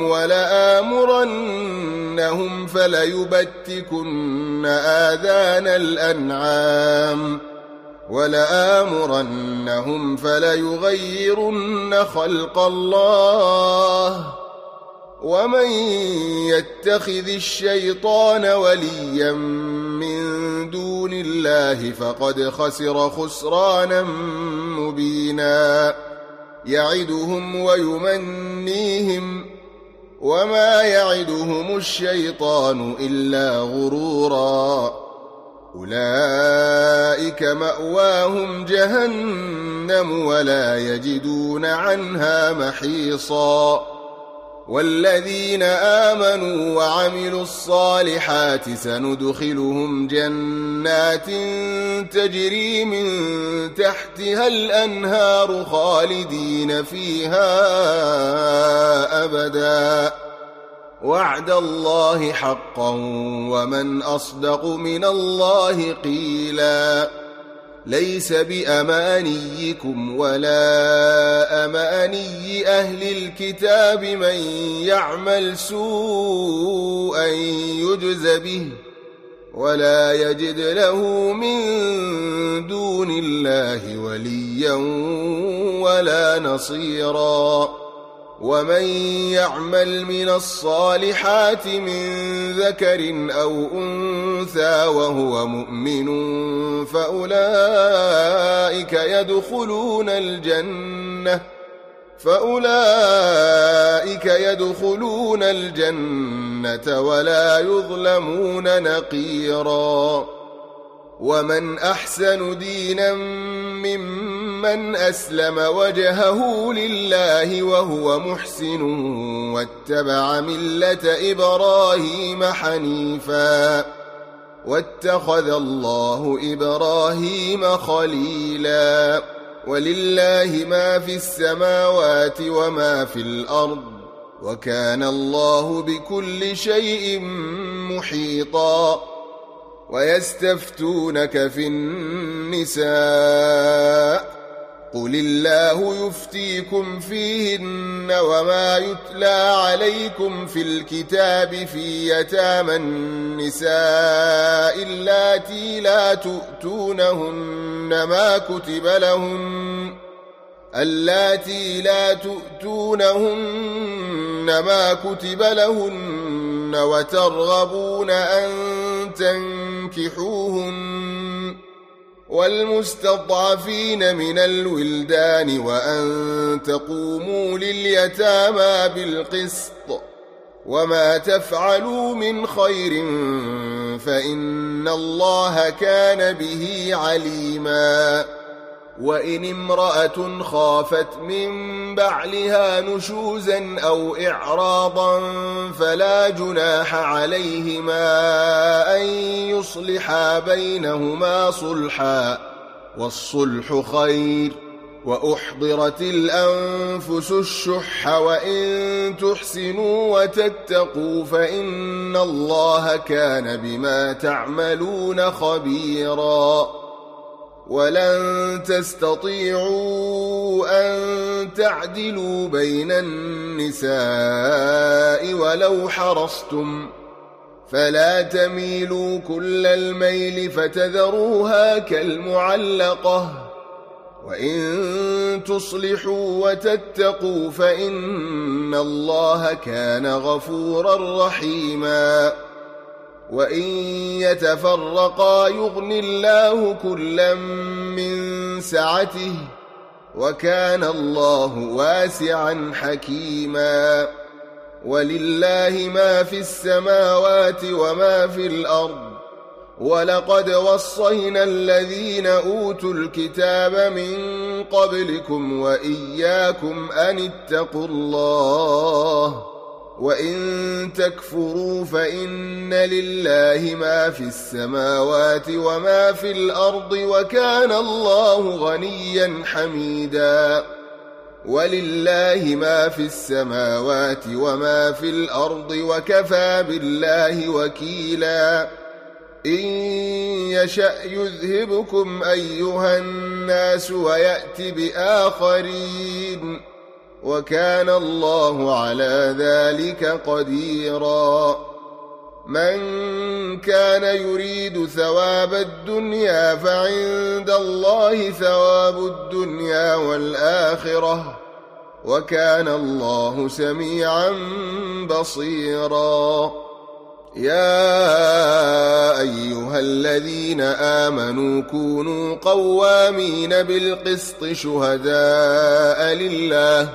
ولآمرنهم فليبتكن آذان الأنعام ولآمرنهم فليغيرن خلق الله ومن يتخذ الشيطان وليا من دون الله فقد خسر خسرانا مبينا يعدهم ويمنيهم وما يعدهم الشيطان إلا غرورا أولئك مأواهم جهنم ولا يجدون عنها محيصا والذين آمنوا وعملوا الصالحات سندخلهم جنات تجري من تحتها الأنهار خالدين فيها أبدا وعد الله حقا ومن أصدق من الله قيلا ليس بأمانيكم ولا أماني أهل الكتاب من يعمل سوءا يجز به ولا يجد له من دون الله وليا ولا نصيرا ومن يعمل من الصالحات من ذكر أو أنثى وهو مؤمن فأولئك يدخلون الجنة فأولئك يدخلون الجنة ولا يظلمون نقيرا ومن أحسن دينا ممن أسلم وجهه لله وهو محسن واتبع ملة إبراهيم حنيفا واتخذ الله إبراهيم خليلا ولله ما في السماوات وما في الأرض وكان الله بكل شيء محيطا ويستفتونك في النساء قل الله يفتيكم فيهن وما يتلى عليكم في الكتاب في يتامى النساء اللاتي لا تؤتونهن ما كتب لهن اللاتي لا تؤتونهن ما كتب لهن وترغبون أن تنكحوهن والمستضعفين من الولدان وأن تقوموا لليتامى بالقسط وما تفعلوا من خير فإن الله كان به عليما وإن امرأة خافت من بعلها نشوزا أو إعراضا فلا جناح عليهما أن يصلحا بينهما صلحا والصلح خير وأحضرت الأنفس الشح وإن تحسنوا وتتقوا فإن الله كان بما تعملون خبيرا ولن تستطيعوا أن تعدلوا بين النساء ولو حرصتم فلا تميلوا كل الميل فتذروها كالمعلقة وإن تصلحوا وتتقوا فإن الله كان غفورا رحيما وإن يتفرقا يغن الله كلا من سعته وكان الله واسعا حكيما ولله ما في السماوات وما في الأرض ولقد وصينا الذين أوتوا الكتاب من قبلكم وإياكم أن اتقوا الله وإن تكفروا فإن لله ما في السماوات وما في الأرض وكان الله غنيا حميدا ولله ما في السماوات وما في الأرض وكفى بالله وكيلا إن يشأ يذهبكم أيها الناس ويأت بآخرين وكان الله على ذلك قديرا من كان يريد ثواب الدنيا فعند الله ثواب الدنيا والآخرة وكان الله سميعا بصيرا. يا أيها الذين آمنوا كونوا قوامين بالقسط شهداء لله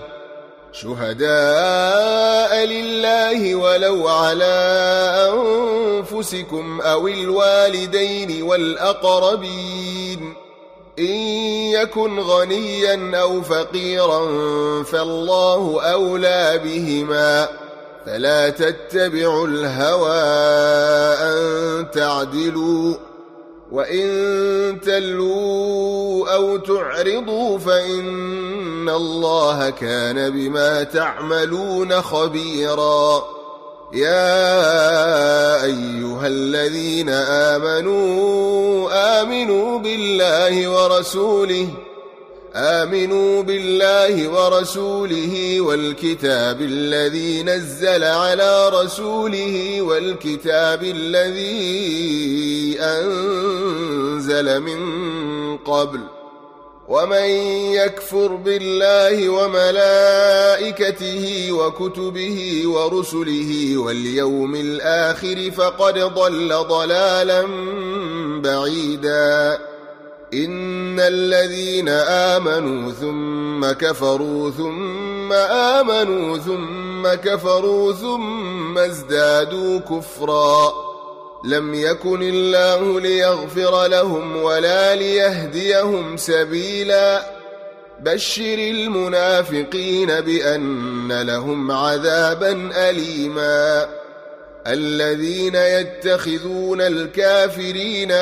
شهداء لله ولو على أنفسكم أو الوالدين والأقربين إن يكن غنيا أو فقيرا فالله أولى بهما فلا تتبعوا الهوى أن تعدلوا وإن تلوا أو تعرضوا فإن الله كان بما تعملون خبيرا. يا أيها الذين آمنوا آمنوا بالله ورسوله آمنوا بالله ورسوله والكتاب الذي نزل على رسوله والكتاب الذي أنزل من قبل ومن يكفر بالله وملائكته وكتبه ورسله واليوم الآخر فقد ضل ضلالا بعيدا. إن الذين آمنوا ثم كفروا ثم آمنوا ثم كفروا ثم ازدادوا كفرا لم يكن الله ليغفر لهم ولا ليهديهم سبيلا. بشر المنافقين بأن لهم عذابا أليما. الذين يتخذون الكافرين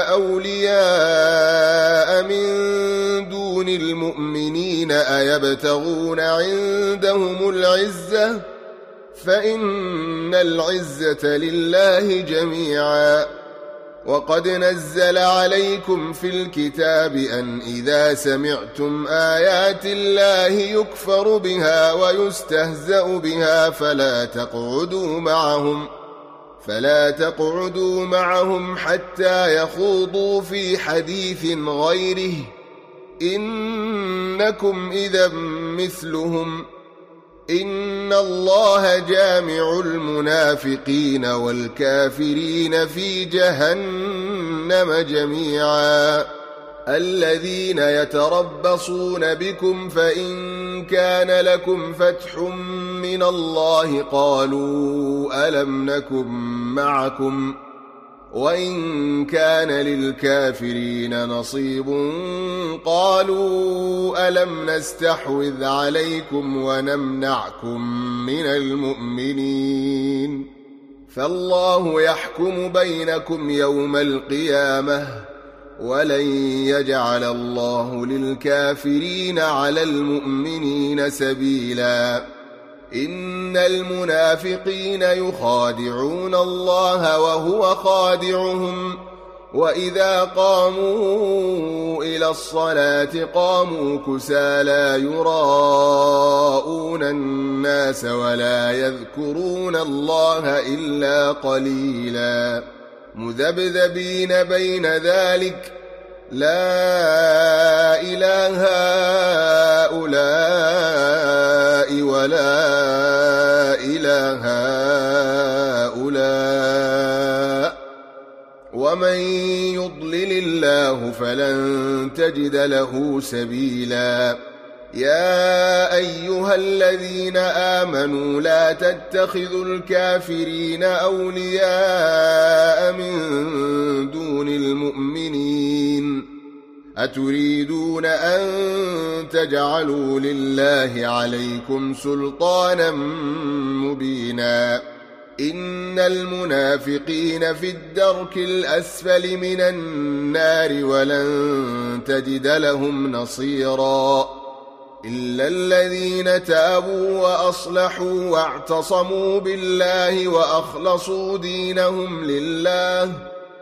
أولياء من دون المؤمنين أيبتغون عندهم العزة فإن العزة لله جميعا. وقد نزل عليكم في الكتاب أن إذا سمعتم آيات الله يكفر بها ويستهزأ بها فلا تقعدوا معهم فلا تقعدوا معهم حتى يخوضوا في حديث غيره إنكم إذا مثلهم إن الله جامع المنافقين والكافرين في جهنم جميعا. الذين يتربصون بكم فإن كان لكم فتح من الله قالوا ألم نكن معكم وإن كان للكافرين نصيب قالوا ألم نستحوذ عليكم ونمنعكم من المؤمنين فالله يحكم بينكم يوم القيامة ولن يجعل الله للكافرين على المؤمنين سبيلا. إن المنافقين يخادعون الله وهو خادعهم وإذا قاموا إلى الصلاة قاموا كسالى يراءون الناس ولا يذكرون الله إلا قليلا مذبذبين بين ذلك لا إله هؤلاء ولا إله هؤلاء ومن يضلل الله فلن تجد له سبيلا. يا أيها الذين آمنوا لا تتخذوا الكافرين أولياء من دون المؤمنين أتريدون أن تجعلوا لله عليكم سلطانا مبينا. إن المنافقين في الدرك الأسفل من النار ولن تجد لهم نصيرا إلا الذين تابوا وأصلحوا واعتصموا بالله وأخلصوا دينهم لله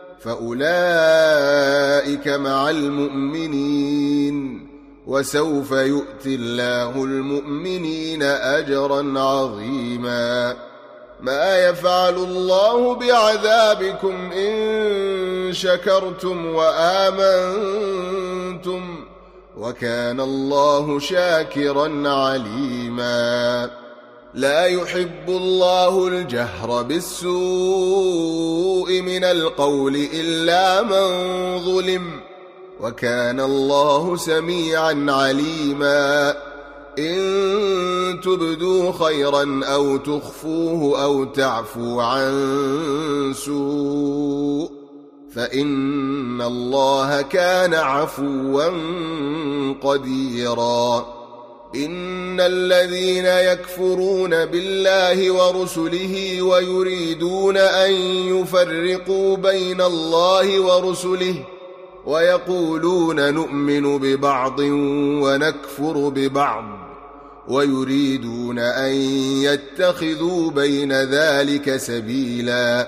فأولئك مع المؤمنين وسوف يؤتي الله المؤمنين أجرا عظيما. ما يفعل الله بعذابكم إن شكرتم وآمنتم وكان الله شاكرا عليما لا يحب الله الجهر بالسوء من القول إلا من ظلم وكان الله سميعا عليما إن تبدوا خيرا أو تخفوه أو تعفو عن سوء فإن الله كان عفوا قديرا إن الذين يكفرون بالله ورسله ويريدون أن يفرقوا بين الله ورسله ويقولون نؤمن ببعض ونكفر ببعض ويريدون أن يتخذوا بين ذلك سبيلا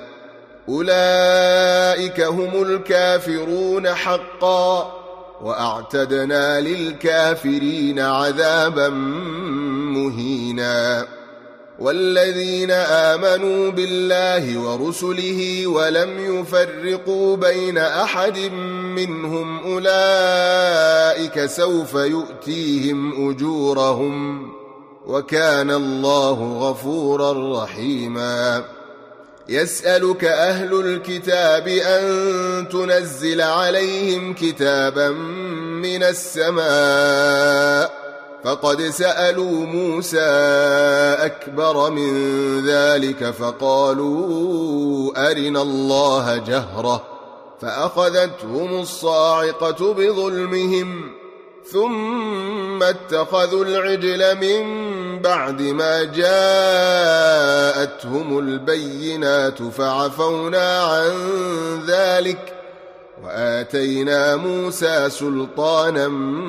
أولئك هم الكافرون حقا وأعتدنا للكافرين عذابا مهينا والذين آمنوا بالله ورسله ولم يفرقوا بين أحد منهم أولئك سوف يؤتيهم أجورهم وكان الله غفورا رحيما يسألك أهل الكتاب أن تنزل عليهم كتابا من السماء فقد سألوا موسى أكبر من ذلك فقالوا أرنا الله جهرة فأخذتهم الصاعقة بظلمهم ثم اتخذوا العجل من بعد ما جاءتهم البينات فعفونا عن ذلك وآتينا موسى سلطانا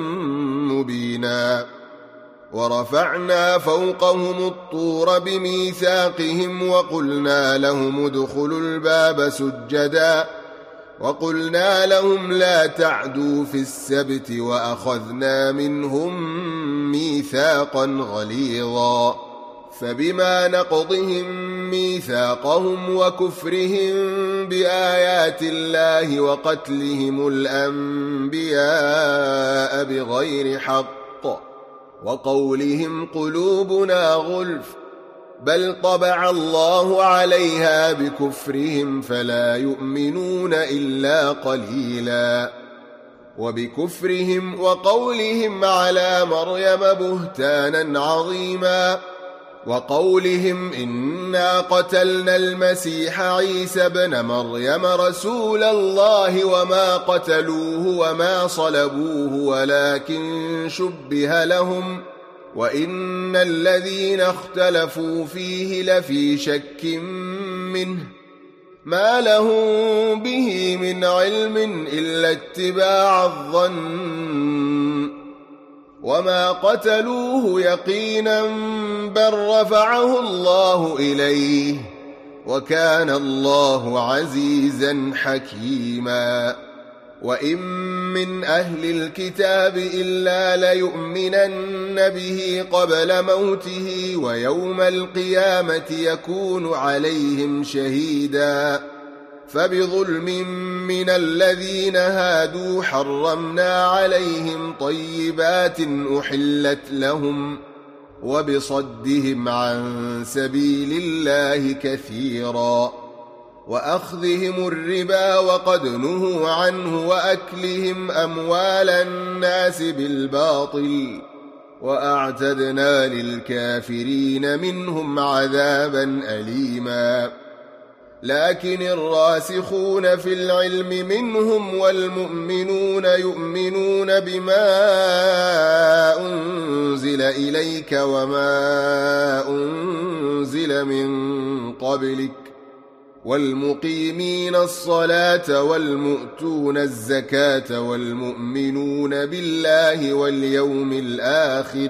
مبينا ورفعنا فوقهم الطور بميثاقهم وقلنا لهم ادخلوا الباب سجدا وقلنا لهم لا تعدوا في السبت وأخذنا منهم ميثاقا غليظا فبما نقضهم ميثاقهم وكفرهم بآيات الله وقتلهم الأنبياء بغير حق وقولهم قلوبنا غلف بل طبع الله عليها بكفرهم فلا يؤمنون إلا قليلا وبكفرهم وقولهم على مريم بهتانا عظيما وقولهم إنا قتلنا المسيح عيسى ابن مريم رسول الله وما قتلوه وما صلبوه ولكن شبه لهم وإن الذين اختلفوا فيه لفي شك منه ما لهم به من علم إلا اتباع الظن وما قتلوه يقينا بل رفعه الله إليه وكان الله عزيزا حكيما وإن من أهل الكتاب إلا ليؤمنن به قبل موته ويوم القيامة يكون عليهم شهيدا فبظلم من الذين هادوا حرمنا عليهم طيبات أحلت لهم وبصدهم عن سبيل الله كثيرا وأخذهم الربا وقد نهوا عنه وأكلهم أموال الناس بالباطل وأعتدنا للكافرين منهم عذابا أليما لكن الراسخون في العلم منهم والمؤمنون يؤمنون بما أنزل إليك وما أنزل من قبلك والمقيمين الصلاة والمؤتون الزكاة والمؤمنون بالله واليوم الآخر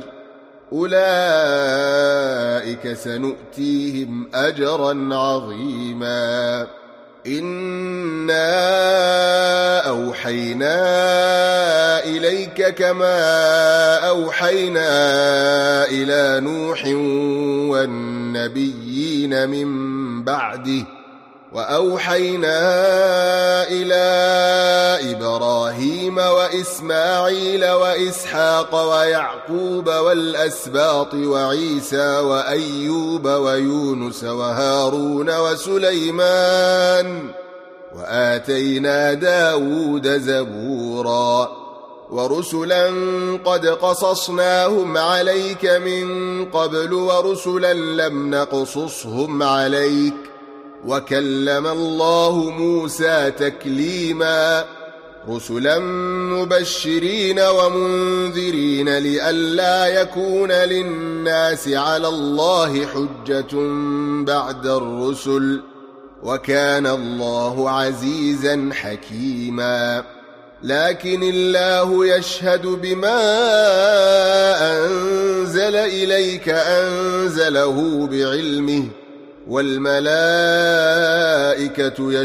أولئك سنؤتيهم أجرا عظيما إنا أوحينا إليك كما أوحينا إلى نوح والنبيين من بعده وأوحينا إلى إبراهيم وإسماعيل وإسحاق ويعقوب والأسباط وعيسى وأيوب ويونس وهارون وسليمان وآتينا داود زبورا ورسلا قد قصصناهم عليك من قبل ورسلا لم نقصصهم عليك وكلم الله موسى تكليما رسلا مبشرين ومنذرين لئلا يكون للناس على الله حجة بعد الرسل وكان الله عزيزا حكيما لكن الله يشهد بما أنزل إليك أنزله بعلمه والملائكة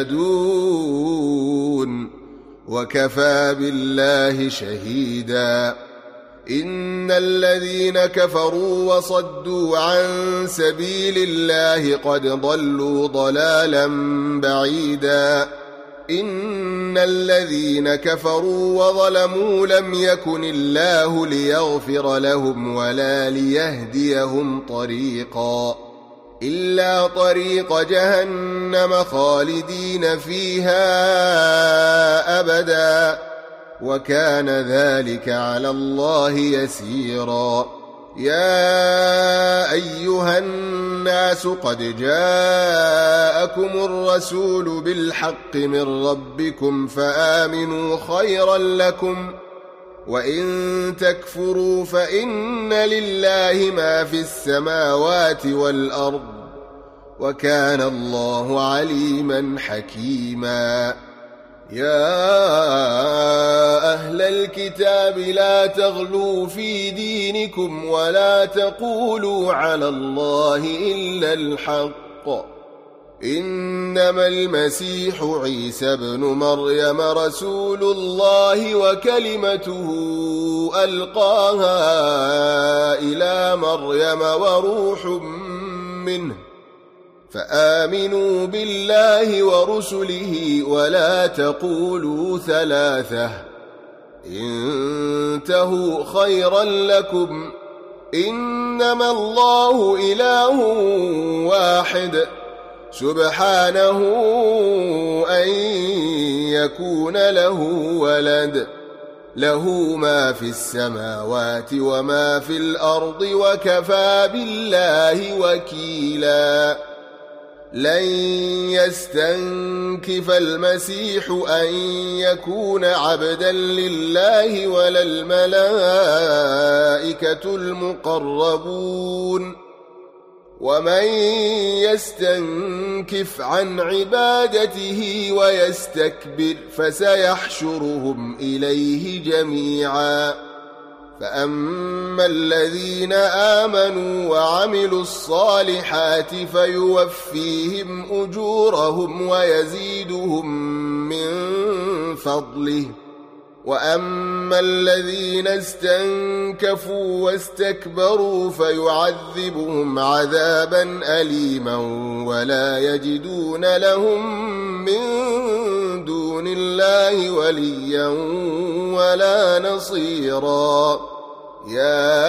يشهدون وكفى بالله شهيدا إن الذين كفروا وصدوا عن سبيل الله قد ضلوا ضلالا بعيدا إن الذين كفروا وظلموا لم يكن الله ليغفر لهم ولا ليهديهم طريقا إلا طريق جهنم خالدين فيها أبدا وكان ذلك على الله يسيرا يا أيها الناس قد جاءكم الرسول بالحق من ربكم فآمنوا خيرا لكم وإن تكفروا فإن لله ما في السماوات والأرض وكان الله عليما حكيما يا أهل الكتاب لا تغلوا في دينكم ولا تقولوا على الله إلا الحق إنما المسيح عيسى بن مريم رسول الله وكلمته ألقاها إلى مريم وروح منه فآمنوا بالله ورسله ولا تقولوا ثلاثة انتهوا خيرا لكم إنما الله إله واحد سبحانه أن يكون له ولد له ما في السماوات وما في الأرض وكفى بالله وكيلا لن يستنكف المسيح أن يكون عبدا لله ولا الملائكة المقربون ومن يستنكف عن عبادته ويستكبر فسيحشرهم إليه جميعا فأما الذين آمنوا وعملوا الصالحات فيوفيهم أجورهم ويزيدهم من فضله وأما الذين استنكفوا واستكبروا فيعذبهم عذابا أليما ولا يجدون لهم من دون الله وليا ولا نصيرا يا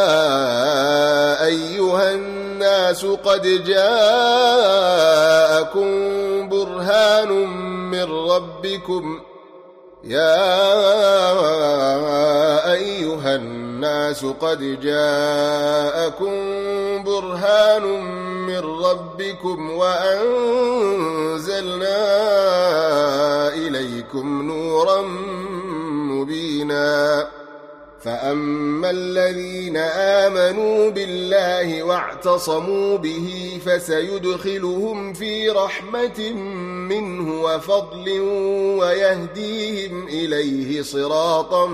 أيها الناس قد جاءكم برهان من ربكم يا أيها الناس قد جاءكم برهان من ربكم وأنزلنا إليكم نورا مبينا فأما الذين آمنوا بالله واعتصموا به فسيدخلهم في رحمة منه وفضل ويهديهم إليه صراطا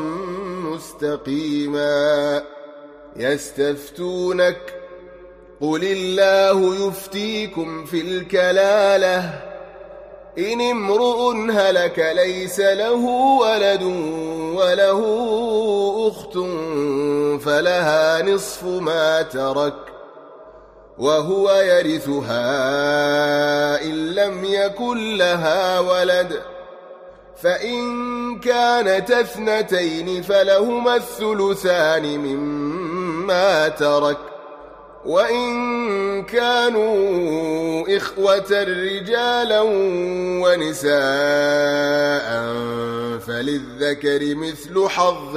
مستقيما يستفتونك قل الله يفتيكم في الكلالة إن امرؤ هلك ليس له ولد وله أخت فلها نصف ما ترك وهو يرثها إن لم يكن لها ولد فإن كانت اثنتين فلهما الثلثان مما ترك وإن كانوا إخوة رجالا ونساء فللذكر مثل حظ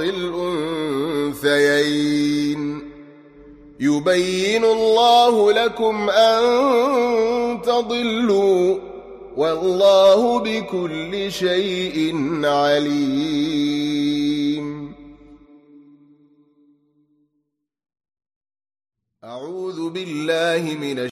الأنثيين يبين الله لكم أن تضلوا والله بكل شيء عليم. أعوذ بالله من